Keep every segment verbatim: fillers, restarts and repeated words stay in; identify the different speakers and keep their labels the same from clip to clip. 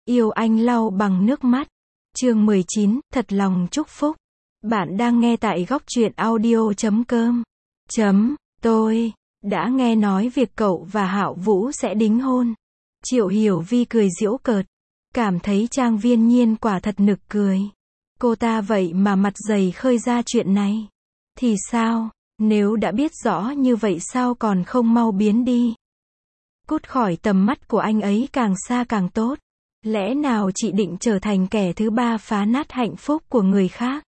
Speaker 1: Yêu anh lau bằng nước mắt. Chương mười chín, thật lòng chúc phúc. Bạn đang nghe tại góc truyện audio chấm com. Chấm, tôi đã nghe nói việc cậu và Hạo Vũ sẽ đính hôn. Triệu Hiểu Vi cười giễu cợt, cảm thấy Trang Viên Nhiên quả thật nực cười. Cô ta vậy mà mặt dày khơi ra chuyện này. Thì sao, nếu đã biết rõ như vậy sao còn không mau biến đi. Cút khỏi tầm mắt của anh ấy càng xa càng tốt. Lẽ nào chị định trở thành kẻ thứ ba phá nát hạnh phúc của người khác?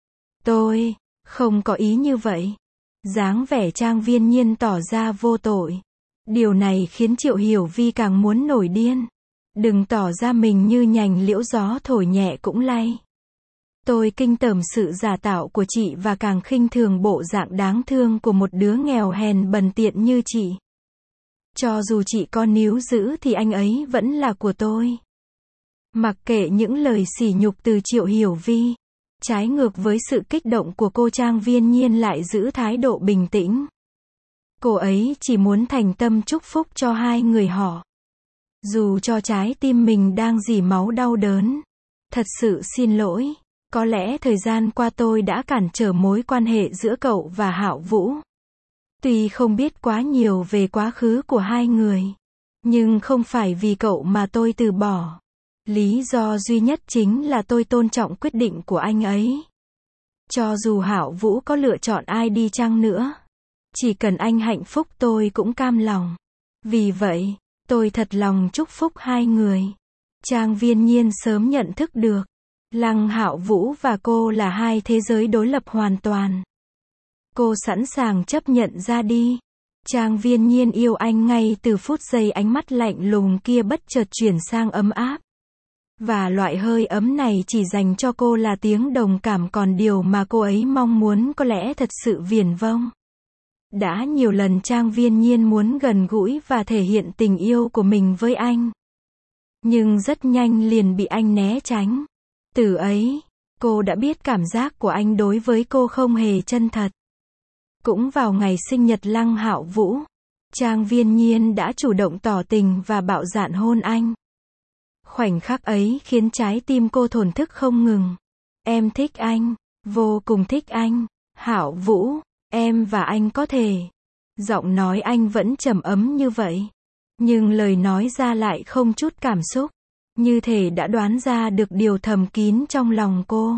Speaker 1: Tôi không có ý như vậy. Dáng vẻ Trang Viên Nhiên tỏ ra vô tội. Điều này khiến Triệu Hiểu Vi càng muốn nổi điên. Đừng tỏ ra mình như nhành liễu gió thổi nhẹ cũng lay. Tôi kinh tởm sự giả tạo của chị và càng khinh thường bộ dạng đáng thương của một đứa nghèo hèn bần tiện như chị. Cho dù chị có níu giữ thì anh ấy vẫn là của tôi. Mặc kệ những lời sỉ nhục từ Triệu Hiểu Vi, trái ngược với sự kích động của cô, Trang Viên Nhiên lại giữ thái độ bình tĩnh. Cô ấy chỉ muốn thành tâm chúc phúc cho hai người họ. Dù cho trái tim mình đang rỉ máu đau đớn. Thật sự xin lỗi, có lẽ thời gian qua tôi đã cản trở mối quan hệ giữa cậu và Hạo Vũ. Tuy không biết quá nhiều về quá khứ của hai người, nhưng không phải vì cậu mà tôi từ bỏ. Lý do duy nhất chính là tôi tôn trọng quyết định của anh ấy. Cho dù Hạo Vũ có lựa chọn ai đi chăng nữa, chỉ cần anh hạnh phúc tôi cũng cam lòng. Vì vậy, tôi thật lòng chúc phúc hai người. Trang Viên Nhiên sớm nhận thức được, Lăng Hạo Vũ và cô là hai thế giới đối lập hoàn toàn. Cô sẵn sàng chấp nhận ra đi. Trang Viên Nhiên yêu anh ngay từ phút giây ánh mắt lạnh lùng kia bất chợt chuyển sang ấm áp. Và loại hơi ấm này chỉ dành cho cô là tiếng đồng cảm, còn điều mà cô ấy mong muốn có lẽ thật sự viển vông. Đã nhiều lần Trang Viên Nhiên muốn gần gũi và thể hiện tình yêu của mình với anh. Nhưng rất nhanh liền bị anh né tránh. Từ ấy, cô đã biết cảm giác của anh đối với cô không hề chân thật. Cũng vào ngày sinh nhật Lăng Hạo Vũ, Trang Viên Nhiên đã chủ động tỏ tình và bạo dạn hôn anh. Khoảnh khắc ấy khiến trái tim cô thổn thức không ngừng. Em thích anh, vô cùng thích anh, Hạo Vũ, em và anh có thể. Giọng nói anh vẫn trầm ấm như vậy, nhưng lời nói ra lại không chút cảm xúc, như thể đã đoán ra được điều thầm kín trong lòng cô.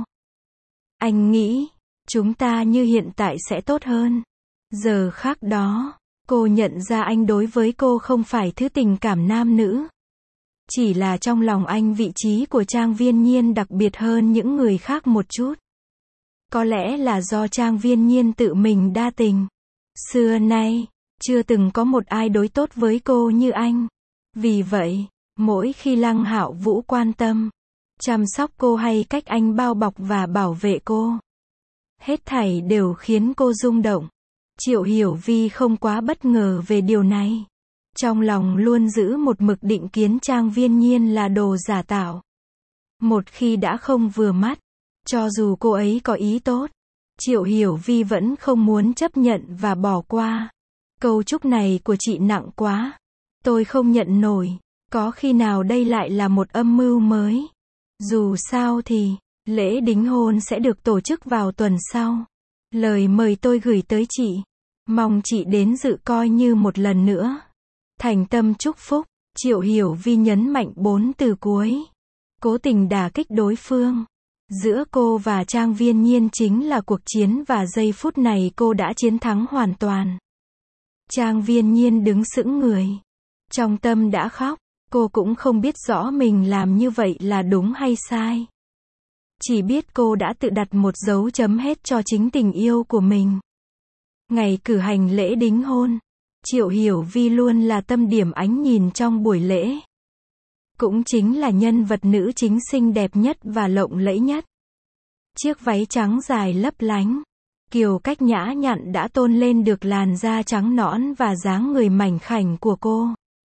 Speaker 1: Anh nghĩ, chúng ta như hiện tại sẽ tốt hơn. Giờ khắc đó, cô nhận ra anh đối với cô không phải thứ tình cảm nam nữ. Chỉ là trong lòng anh vị trí của Trang Viên Nhiên đặc biệt hơn những người khác một chút. Có lẽ là do Trang Viên Nhiên tự mình đa tình. Xưa nay, chưa từng có một ai đối tốt với cô như anh. Vì vậy, mỗi khi Lăng Hạo Vũ quan tâm, chăm sóc cô hay cách anh bao bọc và bảo vệ cô, hết thảy đều khiến cô rung động. Triệu Hiểu Vi không quá bất ngờ về điều này. Trong lòng luôn giữ một mực định kiến Trang Viên Nhiên là đồ giả tạo. Một khi đã không vừa mắt, cho dù cô ấy có ý tốt, Triệu Hiểu Vi vẫn không muốn chấp nhận và bỏ qua. Câu chúc này của chị nặng quá. Tôi không nhận nổi. Có khi nào đây lại là một âm mưu mới? Dù sao thì, lễ đính hôn sẽ được tổ chức vào tuần sau. Lời mời tôi gửi tới chị. Mong chị đến dự coi như một lần nữa. Thành tâm chúc phúc. Triệu Hiểu Vi nhấn mạnh bốn từ cuối, cố tình đả kích đối phương. Giữa cô và Trang Viên Nhiên chính là cuộc chiến và giây phút này cô đã chiến thắng hoàn toàn. Trang Viên Nhiên đứng sững người. Trong tâm đã khóc. Cô cũng không biết rõ mình làm như vậy là đúng hay sai. Chỉ biết cô đã tự đặt một dấu chấm hết cho chính tình yêu của mình. Ngày cử hành lễ đính hôn, Triệu Hiểu Vi luôn là tâm điểm ánh nhìn trong buổi lễ. Cũng chính là nhân vật nữ chính xinh đẹp nhất và lộng lẫy nhất. Chiếc váy trắng dài lấp lánh, kiều cách nhã nhặn đã tôn lên được làn da trắng nõn và dáng người mảnh khảnh của cô.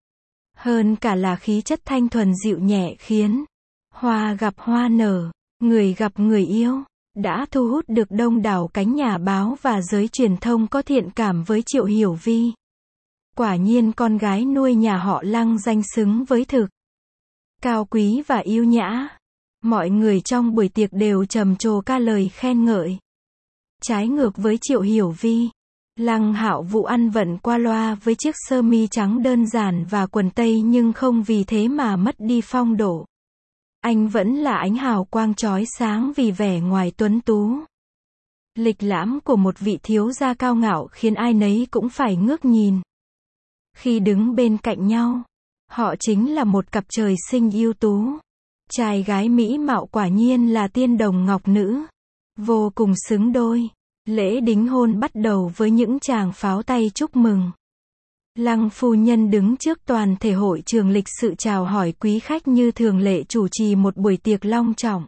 Speaker 1: Hơn cả là khí chất thanh thuần dịu nhẹ khiến hoa gặp hoa nở, người gặp người yêu, đã thu hút được đông đảo cánh nhà báo và giới truyền thông có thiện cảm với Triệu Hiểu Vi. Quả nhiên con gái nuôi nhà họ Lăng danh xứng với thực. cao quý và yêu nhã. Mọi người trong buổi tiệc đều trầm trồ ca lời khen ngợi. Trái ngược với Triệu Hiểu Vi, Lăng Hạo Vũ ăn vận qua loa với chiếc sơ mi trắng đơn giản và quần tây nhưng không vì thế mà mất đi phong độ. Anh vẫn là ánh hào quang chói sáng vì vẻ ngoài tuấn tú. Lịch lãm của một vị thiếu gia cao ngạo khiến ai nấy cũng phải ngước nhìn. Khi đứng bên cạnh nhau, họ chính là một cặp trời sinh ưu tú. Trai gái mỹ mạo quả nhiên là tiên đồng ngọc nữ. Vô cùng xứng đôi. Lễ đính hôn bắt đầu với những tràng pháo tay chúc mừng. Lăng phu nhân đứng trước toàn thể hội trường lịch sự chào hỏi quý khách như thường lệ chủ trì một buổi tiệc long trọng.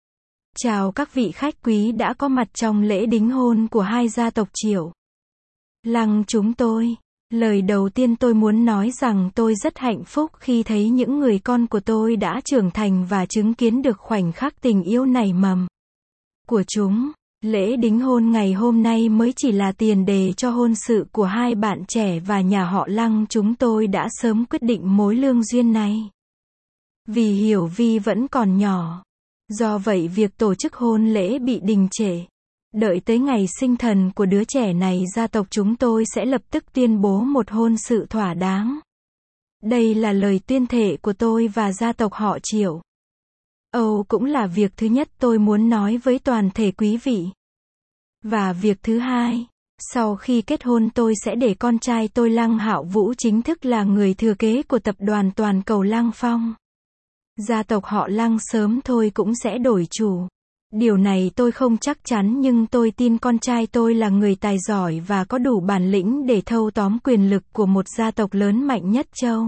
Speaker 1: Chào các vị khách quý đã có mặt trong lễ đính hôn của hai gia tộc Triệu. Lăng chúng tôi. Lời đầu tiên tôi muốn nói rằng tôi rất hạnh phúc khi thấy những người con của tôi đã trưởng thành và chứng kiến được khoảnh khắc tình yêu nảy mầm của chúng. Lễ đính hôn ngày hôm nay mới chỉ là tiền đề cho hôn sự của hai bạn trẻ và nhà họ Lăng chúng tôi đã sớm quyết định mối lương duyên này. Vì Hiểu Vi vẫn còn nhỏ. Do vậy việc tổ chức hôn lễ bị đình trệ. Đợi tới ngày sinh thần của đứa trẻ này gia tộc chúng tôi sẽ lập tức tuyên bố một hôn sự thỏa đáng. Đây là lời tuyên thệ của tôi và gia tộc họ Triệu. Âu cũng là việc thứ nhất tôi muốn nói với toàn thể quý vị. Và việc thứ hai, sau khi kết hôn tôi sẽ để con trai tôi Lăng Hạo Vũ chính thức là người thừa kế của tập đoàn toàn cầu Lăng Phong. Gia tộc họ Lăng sớm thôi cũng sẽ đổi chủ. Điều này tôi không chắc chắn nhưng tôi tin con trai tôi là người tài giỏi và có đủ bản lĩnh để thâu tóm quyền lực của một gia tộc lớn mạnh nhất châu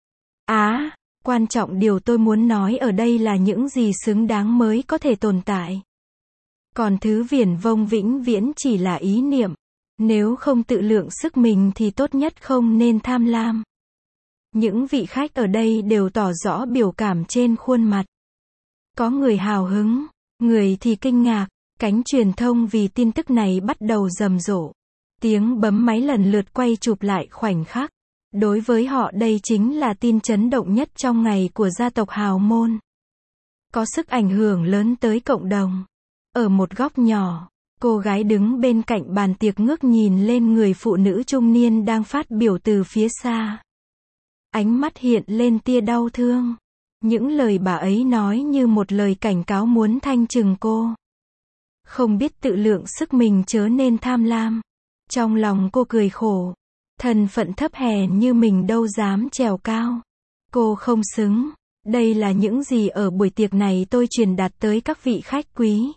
Speaker 1: Á. Quan trọng điều tôi muốn nói ở đây là những gì xứng đáng mới có thể tồn tại. Còn thứ viển vông vĩnh viễn chỉ là ý niệm. Nếu không tự lượng sức mình thì tốt nhất không nên tham lam. Những vị khách ở đây đều tỏ rõ biểu cảm trên khuôn mặt. Có người hào hứng, người thì kinh ngạc. Cánh truyền thông vì tin tức này bắt đầu rầm rộ. Tiếng bấm máy lần lượt quay chụp lại khoảnh khắc. Đối với họ đây chính là tin chấn động nhất trong ngày của gia tộc hào môn. Có sức ảnh hưởng lớn tới cộng đồng. Ở một góc nhỏ, cô gái đứng bên cạnh bàn tiệc ngước nhìn lên người phụ nữ trung niên đang phát biểu từ phía xa. Ánh mắt hiện lên tia đau thương. Những lời bà ấy nói như một lời cảnh cáo muốn thanh trừng cô. Không biết tự lượng sức mình chớ nên tham lam. Trong lòng cô cười khổ. Thân phận thấp hèn như mình đâu dám trèo cao. Cô không xứng. Đây là những gì ở buổi tiệc này tôi truyền đạt tới các vị khách quý.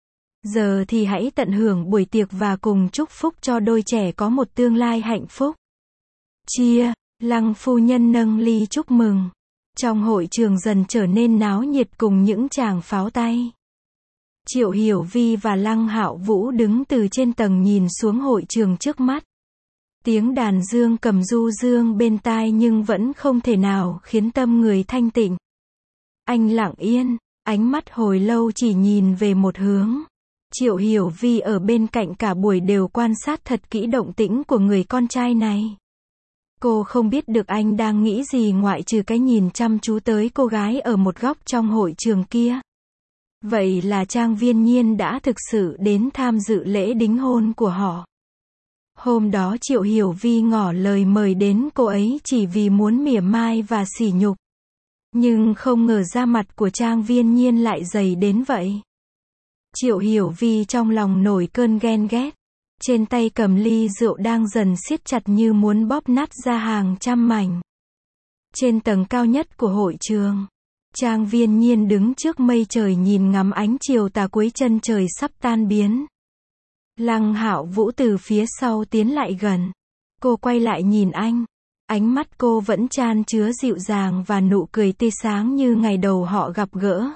Speaker 1: Giờ thì hãy tận hưởng buổi tiệc và cùng chúc phúc cho đôi trẻ có một tương lai hạnh phúc. Chia, Lăng phu nhân nâng ly chúc mừng. Trong hội trường dần trở nên náo nhiệt cùng những tràng pháo tay. Triệu Hiểu Vi và Lăng Hạo Vũ đứng từ trên tầng nhìn xuống hội trường trước mắt. Tiếng đàn dương cầm du dương bên tai nhưng vẫn không thể nào khiến tâm người thanh tịnh. Anh lặng yên, ánh mắt hồi lâu chỉ nhìn về một hướng. Triệu Hiểu Vi ở bên cạnh cả buổi đều quan sát thật kỹ động tĩnh của người con trai này. Cô không biết được anh đang nghĩ gì ngoại trừ cái nhìn chăm chú tới cô gái ở một góc trong hội trường kia. Vậy là Trang Viên Nhiên đã thực sự đến tham dự lễ đính hôn của họ. Hôm đó Triệu Hiểu Vi ngỏ lời mời đến cô ấy chỉ vì muốn mỉa mai và sỉ nhục. Nhưng không ngờ da mặt của Trang Viên Nhiên lại dày đến vậy. Triệu Hiểu Vi trong lòng nổi cơn ghen ghét. Trên tay cầm ly rượu đang dần siết chặt như muốn bóp nát ra hàng trăm mảnh. Trên tầng cao nhất của hội trường, Trang Viên Nhiên đứng trước mây trời nhìn ngắm ánh chiều tà cuối chân trời sắp tan biến. Lăng Hạo Vũ từ phía sau tiến lại gần. Cô quay lại nhìn anh. Ánh mắt cô vẫn chan chứa dịu dàng và nụ cười tươi sáng như ngày đầu họ gặp gỡ.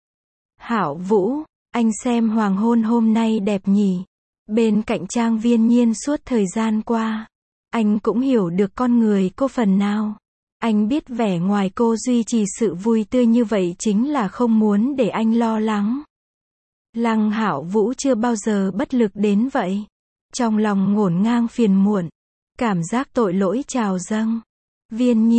Speaker 1: Hạo Vũ, anh xem hoàng hôn hôm nay đẹp nhỉ? Bên cạnh Trang Viên Nhiên suốt thời gian qua, anh cũng hiểu được con người cô phần nào. Anh biết vẻ ngoài cô duy trì sự vui tươi như vậy chính là không muốn để anh lo lắng. Lăng Hạo Vũ chưa bao giờ bất lực đến vậy. Trong lòng ngổn ngang phiền muộn, cảm giác tội lỗi trào dâng. Viên Nhiên,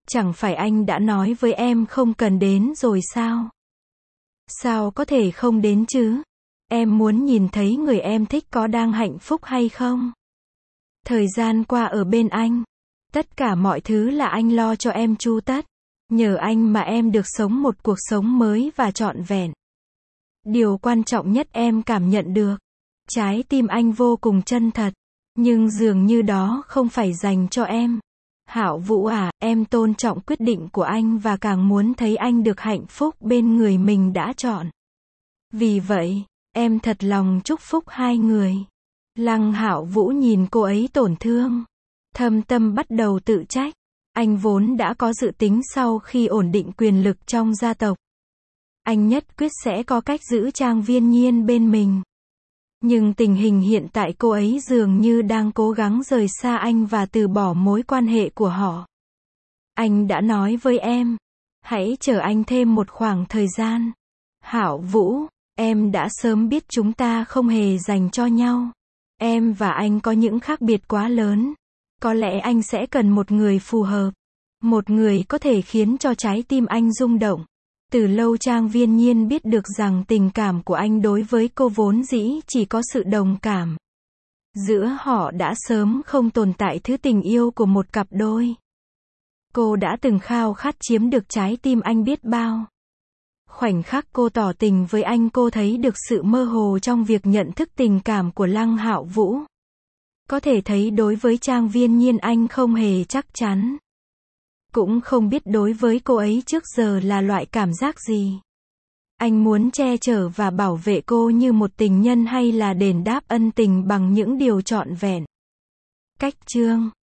Speaker 1: Chẳng phải anh đã nói với em không cần đến rồi sao? Sao có thể không đến chứ? Em muốn nhìn thấy người em thích có đang hạnh phúc hay không? Thời gian qua ở bên anh, tất cả mọi thứ là anh lo cho em chu tất. Nhờ anh mà em được sống một cuộc sống mới và trọn vẹn. Điều quan trọng nhất em cảm nhận được, trái tim anh vô cùng chân thật, nhưng dường như đó không phải dành cho em. Hạo Vũ à, em tôn trọng quyết định của anh và càng muốn thấy anh được hạnh phúc bên người mình đã chọn. Vì vậy, em thật lòng chúc phúc hai người. Lăng Hạo Vũ nhìn cô ấy tổn thương, thâm tâm bắt đầu tự trách. Anh vốn đã có dự tính sau khi ổn định quyền lực trong gia tộc, anh nhất quyết sẽ có cách giữ Trang Viên Nhiên bên mình. Nhưng tình hình hiện tại cô ấy dường như đang cố gắng rời xa anh và từ bỏ mối quan hệ của họ. Anh đã nói với em, hãy chờ anh thêm một khoảng thời gian. Hạo Vũ, em đã sớm biết chúng ta không hề dành cho nhau. Em và anh có những khác biệt quá lớn. Có lẽ anh sẽ cần một người phù hợp. Một người có thể khiến cho trái tim anh rung động. Từ lâu Trang Viên Nhiên biết được rằng tình cảm của anh đối với cô vốn dĩ chỉ có sự đồng cảm. Giữa họ đã sớm không tồn tại thứ tình yêu của một cặp đôi. Cô đã từng khao khát chiếm được trái tim anh biết bao. Khoảnh khắc cô tỏ tình với anh, cô thấy được sự mơ hồ trong việc nhận thức tình cảm của Lăng Hạo Vũ. Có thể thấy đối với Trang Viên Nhiên anh không hề chắc chắn. Cũng không biết đối với cô ấy trước giờ là loại cảm giác gì. Anh muốn che chở và bảo vệ cô như một tình nhân hay là đền đáp ân tình bằng những điều trọn vẹn. Cách chương